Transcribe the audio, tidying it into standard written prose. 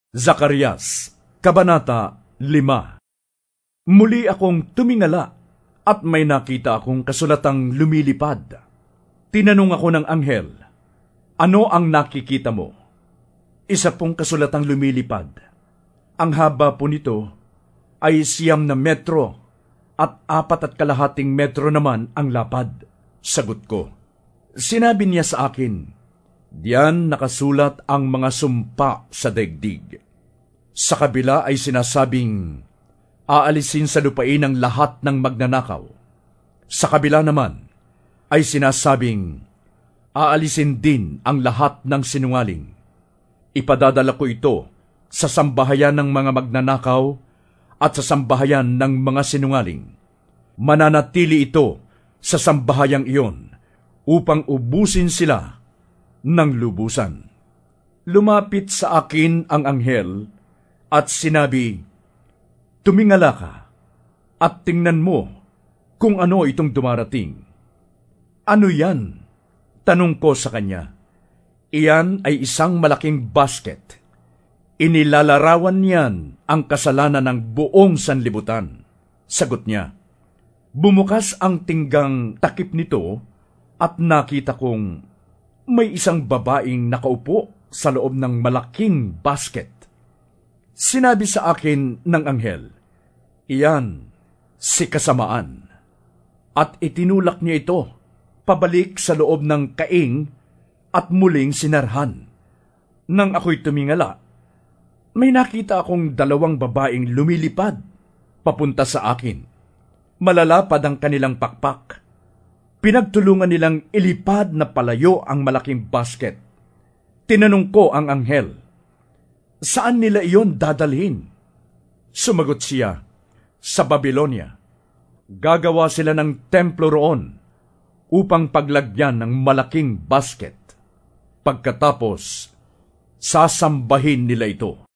Zacarias, Kabanata 5. Muli akong tumingala at may nakita akong kasulatang lumilipad. Tinanong ako ng anghel, "Ano ang nakikita mo?" Isa pong kasulatang lumilipad. Ang haba po nito ay 9 metro at 4.5 metro naman ang lapad. Sagot ko. Sinabi niya sa akin, diyan nakasulat ang mga sumpa sa daigdig. Sa kabila ay sinasabing, aalisin sa lupain ang lahat ng magnanakaw. Sa kabila naman ay sinasabing, aalisin din ang lahat ng sinungaling. Ipadadala ko ito sa sambahayan ng mga magnanakaw at sa sambahayan ng mga sinungaling. Mananatili ito sa sambahayang iyon upang ubusin sila ng lubusan. Lumapit sa akin ang anghel at sinabi, "Tumingala ka at tingnan mo kung ano itong dumarating." "Ano yan?" tanong ko sa kanya. "Iyan ay isang malaking basket. Inilalarawan niyan ang kasalanan ng buong sanlibutan." Sagot niya. Bumukas ang tinggang takip nito at nakita kong may isang babaeng nakaupo sa loob ng malaking basket. Sinabi sa akin ng anghel, "Iyan si Kasamaan." At itinulak niya ito pabalik sa loob ng kaing at muling sinarhan. Nang ako'y tumingala, may nakita akong 2 babaeng lumilipad papunta sa akin. Malalapad ang kanilang pakpak. Pinagtulungan nilang ilipad na palayo ang malaking basket. Tinanong ko ang anghel, "Saan nila iyon dadalhin?" Sumagot siya, "Sa Babylonia. Gagawa sila ng templo roon upang paglagyan ng malaking basket. Pagkatapos, sasambahin nila ito."